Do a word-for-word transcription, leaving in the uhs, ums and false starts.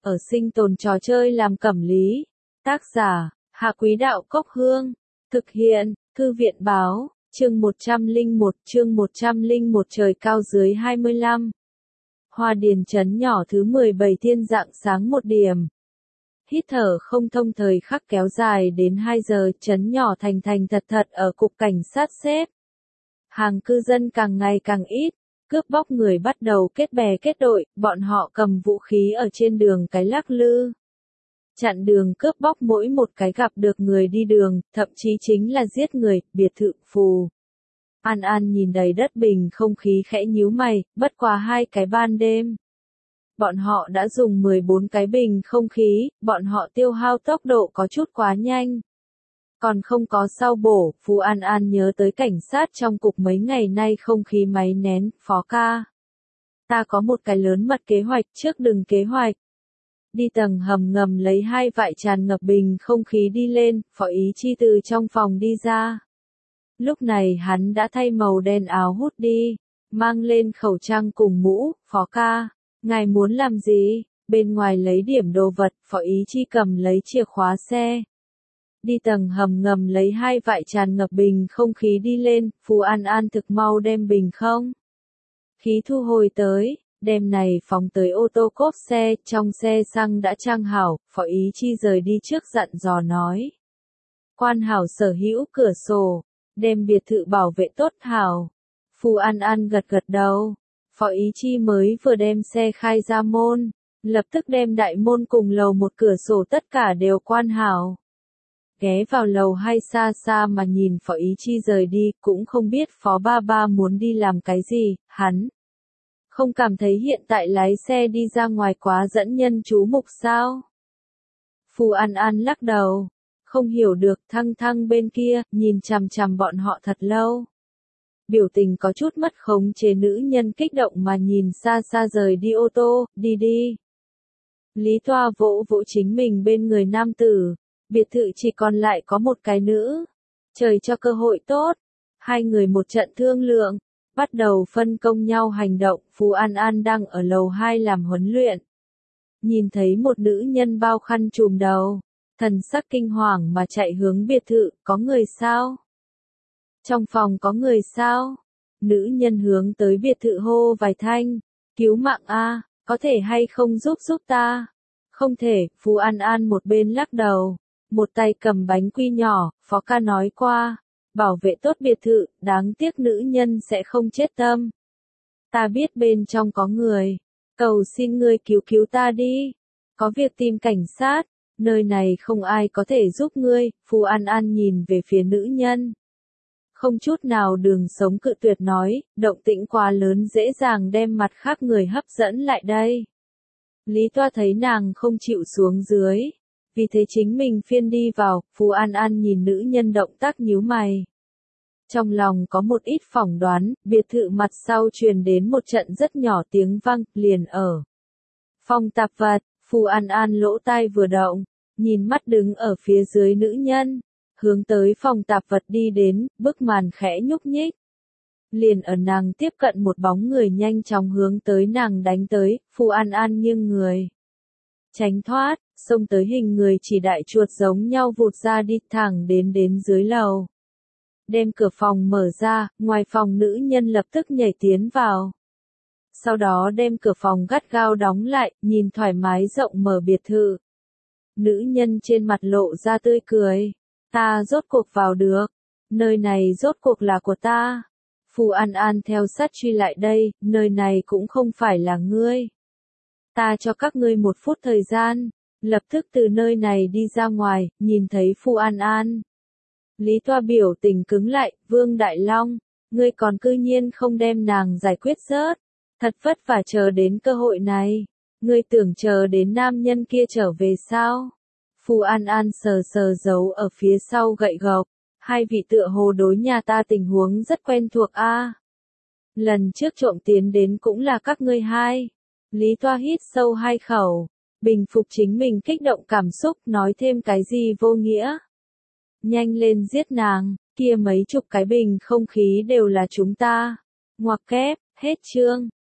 ở sinh tồn trò chơi làm cẩm lý. Tác giả, Hạ Quý Đạo Cốc Hương. Thực hiện, Thư viện Báo, chương một trăm lẻ một, chương một trăm lẻ một trời cao dưới hai mươi lăm. Hoa Điền trấn nhỏ thứ mười bảy thiên rạng sáng một điểm. Hít thở không thông thời khắc kéo dài đến hai giờ, trấn nhỏ thành thành thật thật ở cục cảnh sát xếp. Hàng cư dân càng ngày càng ít, cướp bóc người bắt đầu kết bè kết đội, bọn họ cầm vũ khí ở trên đường cái lắc lư. Chặn đường cướp bóc mỗi một cái gặp được người đi đường, thậm chí chính là giết người, biệt thự Phù. An An nhìn đầy đất bình không khí khẽ nhíu mày, bất quá hai cái ban đêm. Bọn họ đã dùng mười bốn cái bình không khí, bọn họ tiêu hao tốc độ có chút quá nhanh. Còn không có sao bổ, Phù An An nhớ tới cảnh sát trong cục mấy ngày nay không khí máy nén, Phó ca. Ta có một cái lớn mật kế hoạch trước đừng kế hoạch. Đi tầng hầm ngầm lấy hai vại tràn ngập bình không khí đi lên, Phó Ý Chi từ trong phòng đi ra. Lúc này hắn đã thay màu đen áo hút đi, mang lên khẩu trang cùng mũ, Phó ca, ngài muốn làm gì? Bên ngoài lấy điểm đồ vật, Phó Ý Chi cầm lấy chìa khóa xe. Đi tầng hầm ngầm lấy hai vại tràn ngập bình không khí đi lên, Phù An An thực mau đem bình không khí thu hồi tới, đem này phóng tới ô tô cốp xe, trong xe xăng đã trang hảo, Phó Ý Chi rời đi trước dặn dò nói. Quan hảo sở hữu cửa sổ, đem biệt thự bảo vệ tốt hảo. Phù An An gật gật đầu, Phó Ý Chi mới vừa đem xe khai ra môn, lập tức đem đại môn cùng lầu một cửa sổ tất cả đều quan hảo. Ghé vào lầu hai xa xa mà nhìn Phó Ý Chi rời đi, cũng không biết Phó ba ba muốn đi làm cái gì, hắn không cảm thấy hiện tại lái xe đi ra ngoài quá dẫn nhân chú mục sao? Phù An An lắc đầu, không hiểu được, Thăng Thăng bên kia, nhìn chằm chằm bọn họ thật lâu. Biểu tình có chút mất khống chế, nữ nhân kích động mà nhìn xa xa rời đi ô tô, đi đi. Lý Toa vỗ vỗ chính mình bên người nam tử, biệt thự chỉ còn lại có một cái nữ. Trời cho cơ hội tốt, hai người một trận thương lượng, bắt đầu phân công nhau hành động. Phù An An đang ở lầu hai làm huấn luyện. Nhìn thấy một nữ nhân bao khăn trùm đầu, thần sắc kinh hoàng mà chạy hướng biệt thự, có người sao? Trong phòng có người sao? Nữ nhân hướng tới biệt thự hô vài thanh, cứu mạng a, có thể hay không giúp giúp ta? Không thể, Phù An An một bên lắc đầu, một tay cầm bánh quy nhỏ, Phó ca nói qua, bảo vệ tốt biệt thự, đáng tiếc nữ nhân sẽ không chết tâm. Ta biết bên trong có người, cầu xin ngươi cứu cứu ta đi, có việc tìm cảnh sát, nơi này không ai có thể giúp ngươi. Phù An An nhìn về phía nữ nhân, không chút nào đường sống cự tuyệt nói, động tĩnh quá lớn dễ dàng đem mặt khác người hấp dẫn lại đây. Lý Toa thấy nàng không chịu xuống dưới, vì thế chính mình phiên đi vào. Phù An An nhìn nữ nhân động tác nhíu mày. Trong lòng có một ít phỏng đoán, biệt thự mặt sau truyền đến một trận rất nhỏ tiếng vang, liền ở phòng tạp vật. Phù An An lỗ tai vừa động, nhìn mắt đứng ở phía dưới nữ nhân, hướng tới phòng tạp vật đi đến, bức màn khẽ nhúc nhích. Liền ở nàng tiếp cận một bóng người nhanh chóng hướng tới nàng đánh tới, Phù An An nghiêng người. Tránh thoát, xông tới hình người chỉ đại chuột giống nhau vụt ra đi thẳng đến đến dưới lầu. Đem cửa phòng mở ra, ngoài phòng nữ nhân lập tức nhảy tiến vào. Sau đó đem cửa phòng gắt gao đóng lại, nhìn thoải mái rộng mở biệt thự. Nữ nhân trên mặt lộ ra tươi cười. Ta rốt cuộc vào được. Nơi này rốt cuộc là của ta. Phù An An theo sát truy lại đây, nơi này cũng không phải là ngươi. Ta cho các ngươi một phút thời gian, lập tức từ nơi này đi ra ngoài, nhìn thấy Phù An An. Lý Toa biểu tình cứng lại, Vương Đại Long, ngươi còn cư nhiên không đem nàng giải quyết rớt. Thật vất vả chờ đến cơ hội này, ngươi tưởng chờ đến nam nhân kia trở về sao? Phù An An sờ sờ giấu ở phía sau gậy gộc, hai vị tựa hồ đối nhà ta tình huống rất quen thuộc a. À, lần trước trộm tiến đến cũng là các ngươi hai. Lý Toa hít sâu hai khẩu, bình phục chính mình kích động cảm xúc, nói thêm cái gì vô nghĩa. Nhanh lên giết nàng, kia mấy chục cái bình không khí đều là chúng ta. Ngoặc kép, hết chương.